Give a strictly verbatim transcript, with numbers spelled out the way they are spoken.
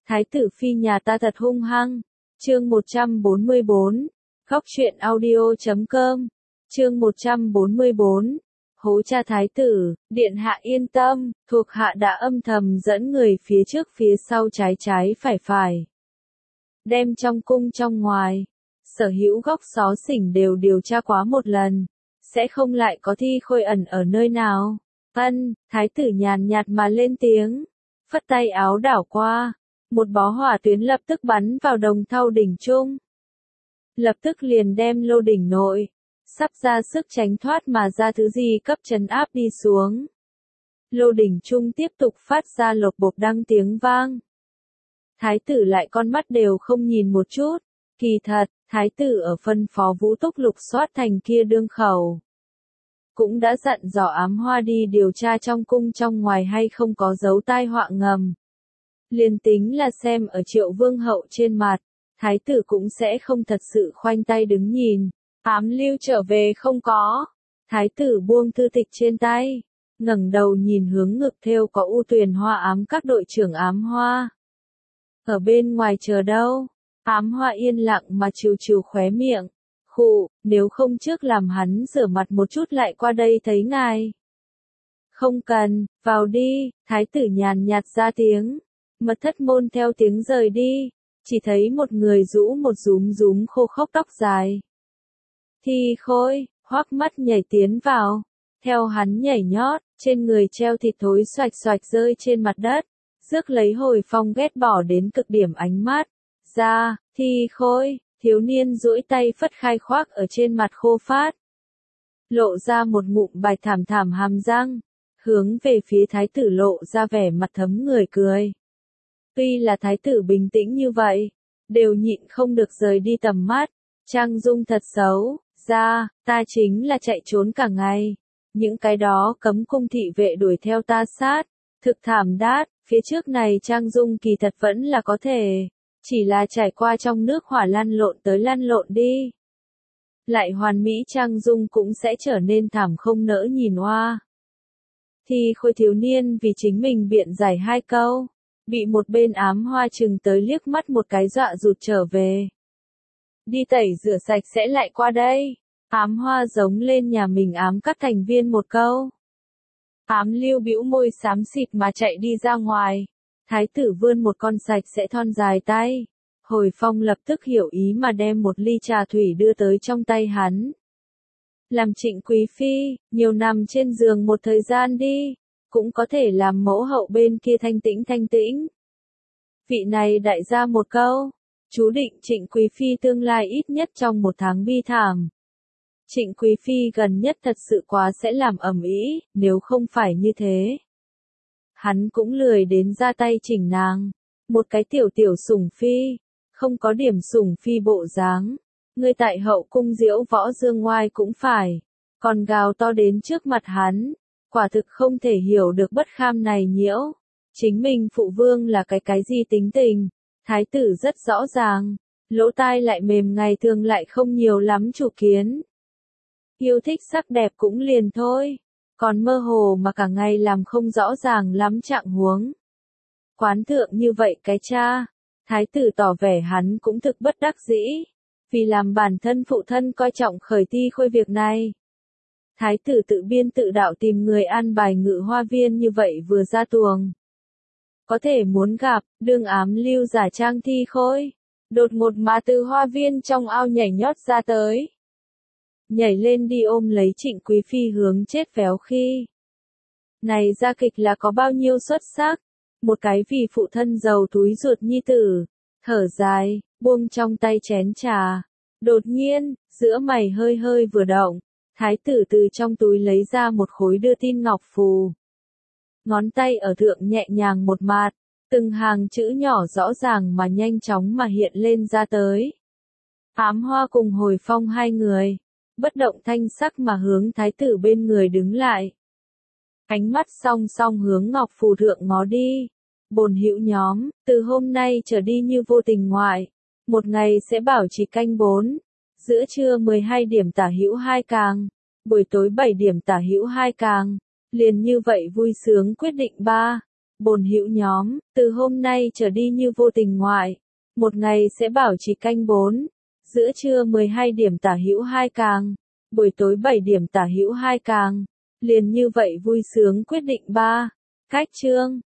Thái tử phi nhà ta thật hung hăng. Chương một trăm bốn mươi bốn. Góc truyện audio chấm com. Chương một trăm bốn mươi bốn. Hố cha thái tử, điện hạ yên tâm, thuộc hạ đã âm thầm dẫn người phía trước phía sau trái trái phải phải. Đem trong cung trong ngoài, sở hữu góc xó xỉnh đều điều tra quá một lần, sẽ không lại có thi khôi ẩn ở nơi nào. Ân, thái tử nhàn nhạt mà lên tiếng, phất tay áo đảo qua, một bó hỏa tuyến lập tức bắn vào Đồng Thau đỉnh trung. Lập tức liền đem Lô đỉnh nội, sắp ra sức tránh thoát mà ra thứ gì cấp trấn áp đi xuống. Lô đỉnh trung tiếp tục phát ra lộc bộp đăng tiếng vang. Thái tử lại con mắt đều không nhìn một chút, kỳ thật, thái tử ở phân phó Vũ Túc lục soát thành kia đương khẩu. Cũng đã dặn dò Ám Hoa đi điều tra trong cung trong ngoài hay không có dấu tai họa ngầm. Liên tính là xem ở Triệu Vương hậu trên mặt, thái tử cũng sẽ không thật sự khoanh tay đứng nhìn. Ám lưu trở về không có. Thái tử buông thư tịch trên tay, ngẩng đầu nhìn hướng ngực thêu có u tuyền hoa ám các đội trưởng Ám Hoa. Ở bên ngoài chờ đâu? Ám Hoa yên lặng mà trừ trừ khóe miệng. Khụ, nếu không trước làm hắn rửa mặt một chút lại qua đây thấy ngài. Không cần, vào đi, thái tử nhàn nhạt ra tiếng. Mật thất môn theo tiếng rời đi, chỉ thấy một người rũ một rúm rúm khô khốc tóc dài. Thi khôi, hoắc mắt nhảy tiến vào, theo hắn nhảy nhót, trên người treo thịt thối xoạch xoạch rơi trên mặt đất, rước lấy Hồi Phong ghét bỏ đến cực điểm ánh mắt. Ra, Thi khôi, thiếu niên duỗi tay phất khai khoác ở trên mặt khô phát. Lộ ra một ngụm bạch thảm thảm hàm răng, hướng về phía thái tử lộ ra vẻ mặt thấm người cười. Tuy là thái tử bình tĩnh như vậy, đều nhịn không được rời đi tầm mắt, trang dung thật xấu, ra, ta chính là chạy trốn cả ngày. Những cái đó cấm cung thị vệ đuổi theo ta sát, thực thảm đát, phía trước này trang dung kỳ thật vẫn là có thể, chỉ là trải qua trong nước hỏa lăn lộn tới lăn lộn đi. Lại hoàn mỹ trang dung cũng sẽ trở nên thảm không nỡ nhìn oa. Thì khôi thiếu niên vì chính mình biện giải hai câu, bị một bên Ám Hoa chừng tới liếc mắt một cái dọa rụt trở về. Đi tẩy rửa sạch sẽ lại qua đây. Ám Hoa giống lên nhà mình ám các thành viên một câu. Ám lưu bĩu môi xám xịt mà chạy đi ra ngoài. Thái tử vươn một con sạch sẽ thon dài tay. Hồi Phong lập tức hiểu ý mà đem một ly trà thủy đưa tới trong tay hắn. Làm Trịnh quý phi, nhiều nằm trên giường một thời gian đi, cũng có thể làm mẫu hậu bên kia thanh tĩnh thanh tĩnh. Vị này đại gia một câu, chú định Trịnh quý phi tương lai ít nhất trong một tháng bi thảm. Trịnh quý phi gần nhất thật sự quá sẽ làm ầm ĩ, nếu không phải như thế. Hắn cũng lười đến ra tay chỉnh nàng, một cái tiểu tiểu sủng phi, không có điểm sủng phi bộ dáng. Người tại hậu cung diễu võ dương ngoai cũng phải, còn gào to đến trước mặt hắn, quả thực không thể hiểu được bất kham này nhiễu. Chính mình phụ vương là cái cái gì tính tình, thái tử rất rõ ràng, lỗ tai lại mềm ngày thường lại không nhiều lắm chủ kiến. Yêu thích sắc đẹp cũng liền thôi, còn mơ hồ mà cả ngày làm không rõ ràng lắm trạng huống. Quán thượng như vậy cái cha, thái tử tỏ vẻ hắn cũng thực bất đắc dĩ, vì làm bản thân phụ thân coi trọng khởi Thi khôi việc này. Thái tử tự biên tự đạo tìm người an bài ngự hoa viên như vậy vừa ra tuồng. Có thể muốn gặp, đương Ám lưu giả trang Thi khôi, đột ngột mà từ hoa viên trong ao nhảy nhót ra tới. Nhảy lên đi ôm lấy Trịnh quý phi hướng chết véo khi. Này gia kịch là có bao nhiêu xuất sắc, một cái vì phụ thân giàu túi ruột nhi tử, thở dài, buông trong tay chén trà. Đột nhiên, giữa mày hơi hơi vừa động, thái tử từ trong túi lấy ra một khối đưa tin ngọc phù. Ngón tay ở thượng nhẹ nhàng một mạt, từng hàng chữ nhỏ rõ ràng mà nhanh chóng mà hiện lên ra tới. Ám Hoa cùng Hồi Phong hai người, bất động thanh sắc mà hướng thái tử bên người đứng lại. Ánh mắt song song hướng ngọc phù thượng ngó đi. Bồn hữu nhóm, từ hôm nay trở đi như vô tình ngoại, một ngày sẽ bảo trì canh bốn, giữa trưa mười hai điểm tả hữu hai càng, buổi tối bảy điểm tả hữu hai càng, liền như vậy vui sướng quyết định ba, Bổn hữu nhóm, từ hôm nay trở đi như vô tình ngoại. Một ngày sẽ bảo trì canh bốn. Giữa trưa mười hai điểm tả hữu hai càng. Buổi tối bảy điểm tả hữu hai càng. Liền như vậy vui sướng quyết định ba. Cách chương.